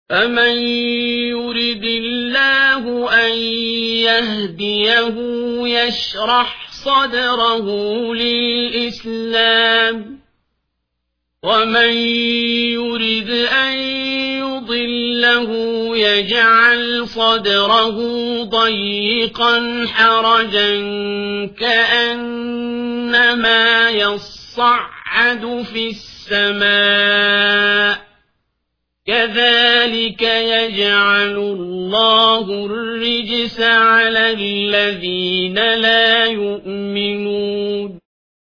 فمن يرد الله أن يهديه يشرح صدره للإسلام ومن يرد أن يضله يجعل صدره ضيقا حرجا كأنما يصعد في السماء كذلك يجعل الله الرجس على الذين لا يؤمنون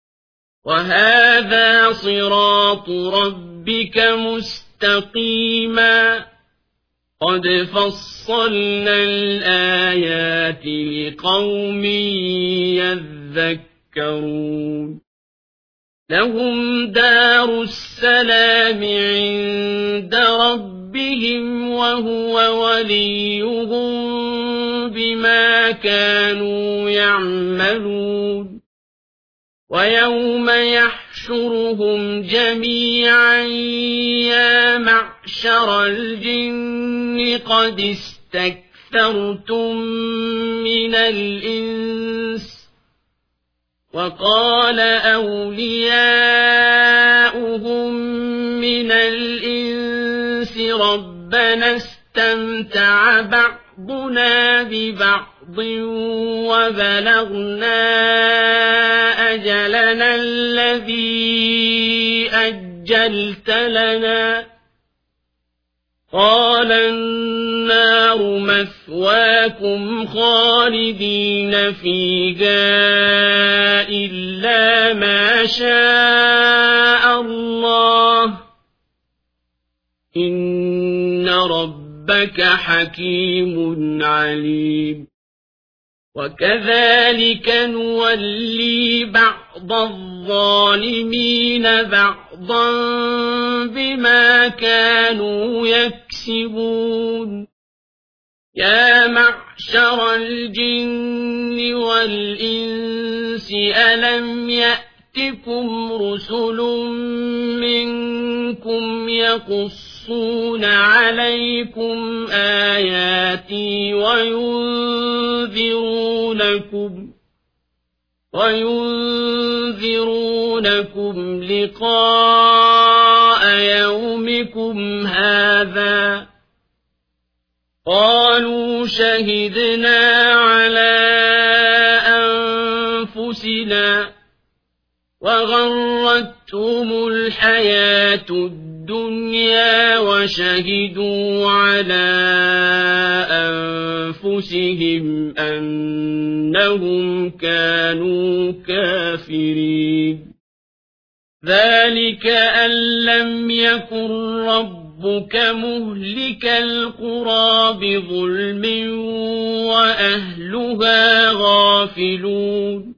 وهذا صراط ربك مستقيما قد فصلنا الآيات لقوم يذكرون لهم دار السلام عند ربهم وهو وليهم بما كانوا يعملون ويوم يحشرهم جميعا يا معشر الجن قد استكثرتم من الإنس وقال أولياؤهم من الإنس ربنا استمتع بعضنا ببعض وبلغنا أجلنا الذي أجلت لنا قال النار مثواكم خالدين فيها إلا ما شاء الله إن ربك حكيم عليم وكذلك نولي بعض الظالمين بعضا بما كانوا يكسبون يا معشر الجن والإنس ألم يأتكم رسل منكم يقصون عليكم آياتي وينذرونكم لقاء يومكم هذا قالوا شهدنا على أنفسنا وغرتهم الحياة الدنيا وشهدوا على أنفسهم أنهم كانوا كافرين ذلك أن لم يكن ربك مهلك القرى بظلم وأهلها غافلون